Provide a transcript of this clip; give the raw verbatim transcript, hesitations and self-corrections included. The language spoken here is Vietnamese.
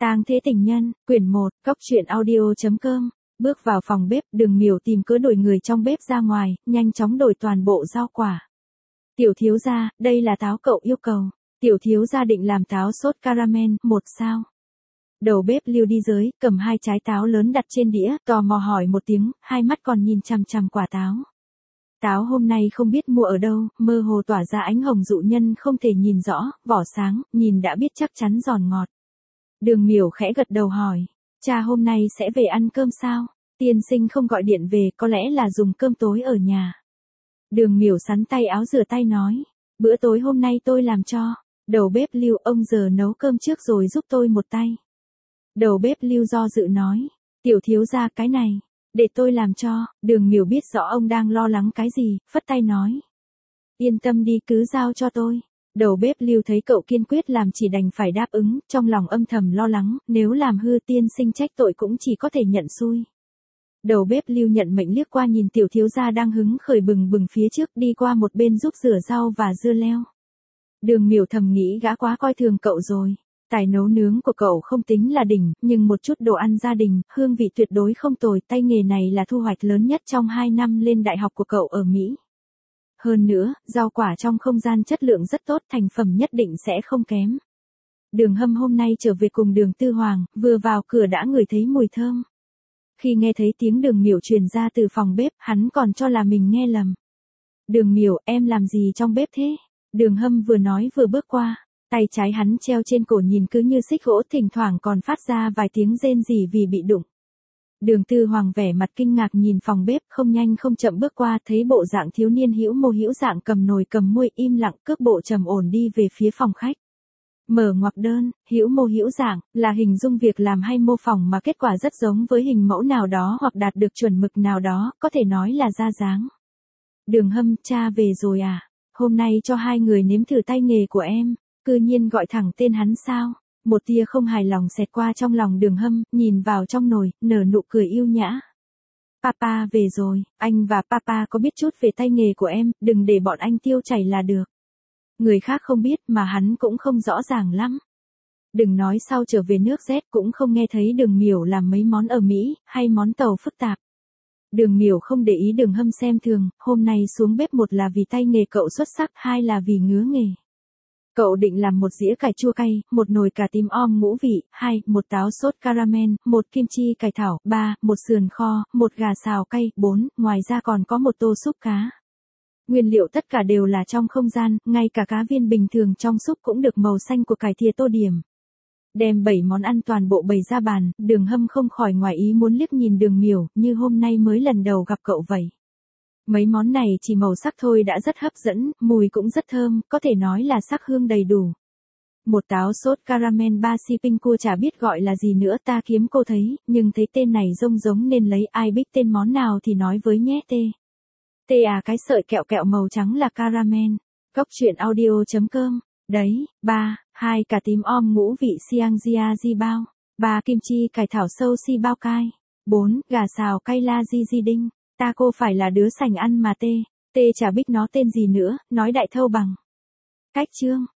Tang Thế Tình Nhân, quyển một, cóc truyện audio chấm com. Bước vào phòng bếp, Đường Miểu tìm cớ đuổi người trong bếp ra ngoài, nhanh chóng đổi toàn bộ rau quả. Tiểu thiếu gia, đây là táo cậu yêu cầu. Tiểu thiếu gia định làm táo sốt caramel, một sao. Đầu bếp Lưu đi giới, cầm hai trái táo lớn đặt trên đĩa, tò mò hỏi một tiếng, hai mắt còn nhìn chằm chằm quả táo. Táo hôm nay không biết mua ở đâu, mơ hồ tỏa ra ánh hồng dụ nhân không thể nhìn rõ, vỏ sáng, nhìn đã biết chắc chắn giòn ngọt. Đường Miểu khẽ gật đầu hỏi, cha hôm nay sẽ về ăn cơm sao? Tiên sinh không gọi điện về, có lẽ là dùng cơm tối ở nhà. Đường Miểu sắn tay áo rửa tay nói, bữa tối hôm nay tôi làm cho. Đầu bếp Lưu, ông giờ nấu cơm trước rồi giúp tôi một tay. Đầu bếp Lưu do dự nói, tiểu thiếu gia cái này, để tôi làm cho. Đường Miểu biết rõ ông đang lo lắng cái gì, phất tay nói, yên tâm đi, cứ giao cho tôi. Đầu bếp Lưu thấy cậu kiên quyết làm chỉ đành phải đáp ứng, trong lòng âm thầm lo lắng, nếu làm hư tiên sinh trách tội cũng chỉ có thể nhận xui. Đầu bếp Lưu nhận mệnh liếc qua nhìn tiểu thiếu gia đang hứng khởi bừng bừng phía trước, đi qua một bên giúp rửa rau và dưa leo. Đường Miểu thầm nghĩ gã quá coi thường cậu rồi. Tài nấu nướng của cậu không tính là đỉnh, nhưng một chút đồ ăn gia đình, hương vị tuyệt đối không tồi, tay nghề này là thu hoạch lớn nhất trong hai năm lên đại học của cậu ở Mỹ. Hơn nữa, rau quả trong không gian chất lượng rất tốt, thành phẩm nhất định sẽ không kém. Đường Hâm hôm nay trở về cùng Đường Tư Hoàng, vừa vào cửa đã ngửi thấy mùi thơm. Khi nghe thấy tiếng Đường Miểu truyền ra từ phòng bếp, hắn còn cho là mình nghe lầm. Đường Miểu, em làm gì trong bếp thế? Đường Hâm vừa nói vừa bước qua, tay trái hắn treo trên cổ nhìn cứ như xích gỗ, thỉnh thoảng còn phát ra vài tiếng rên rỉ vì bị đụng. Đường Tư Hoàng vẻ mặt kinh ngạc nhìn phòng bếp, không nhanh không chậm bước qua, thấy bộ dạng thiếu niên hữu mô hữu dạng cầm nồi cầm muôi im lặng, cước bộ trầm ổn đi về phía phòng khách. Mở ngoặc đơn, hữu mô hữu dạng là hình dung việc làm hay mô phỏng mà kết quả rất giống với hình mẫu nào đó hoặc đạt được chuẩn mực nào đó, có thể nói là ra dáng. Đường Hâm, cha về rồi à? Hôm nay cho hai người nếm thử tay nghề của em. Cư nhiên gọi thẳng tên hắn sao? Một tia không hài lòng xẹt qua trong lòng Đường Hâm, nhìn vào trong nồi, nở nụ cười yêu nhã. Papa về rồi, anh và Papa có biết chút về tay nghề của em, đừng để bọn anh tiêu chảy là được. Người khác không biết mà hắn cũng không rõ ràng lắm. Đừng nói sau trở về nước Z cũng không nghe thấy Đường Miểu làm mấy món ở Mỹ, hay món tàu phức tạp. Đường Miểu không để ý Đường Hâm xem thường, hôm nay xuống bếp một là vì tay nghề cậu xuất sắc, hai là vì ngứa nghề. Cậu định làm một dĩa cải chua cay, một nồi cà tím om ngũ vị, hai, một táo sốt caramel, một kim chi cải thảo, ba, một sườn kho, một gà xào cay, bốn, ngoài ra còn có một tô súp cá. Nguyên liệu tất cả đều là trong không gian, ngay cả cá viên bình thường trong súp cũng được màu xanh của cải thìa tô điểm. Đem bảy món ăn toàn bộ bày ra bàn, Đường Hâm không khỏi ngoài ý muốn liếc nhìn Đường Miểu, như hôm nay mới lần đầu gặp cậu vậy. Mấy món này chỉ màu sắc thôi đã rất hấp dẫn, mùi cũng rất thơm, có thể nói là sắc hương đầy đủ. Một táo sốt caramel ba si pinh cua chả biết gọi là gì nữa, ta kiếm cô thấy, nhưng thấy tên này rông giống nên lấy, ai biết tên món nào thì nói với nhé tê. Tê à, cái sợi kẹo kẹo màu trắng là caramel. Cóc truyện audio chấm com. Đấy, ba, hai cà tím om ngũ vị siang gia di bao. ba kim chi cải thảo sâu si bao cai. bốn gà xào cay la di di đinh. Ta cô phải là đứa sành ăn mà tê. Tê chả biết nó tên gì nữa, nói đại thâu bằng. Cách chương.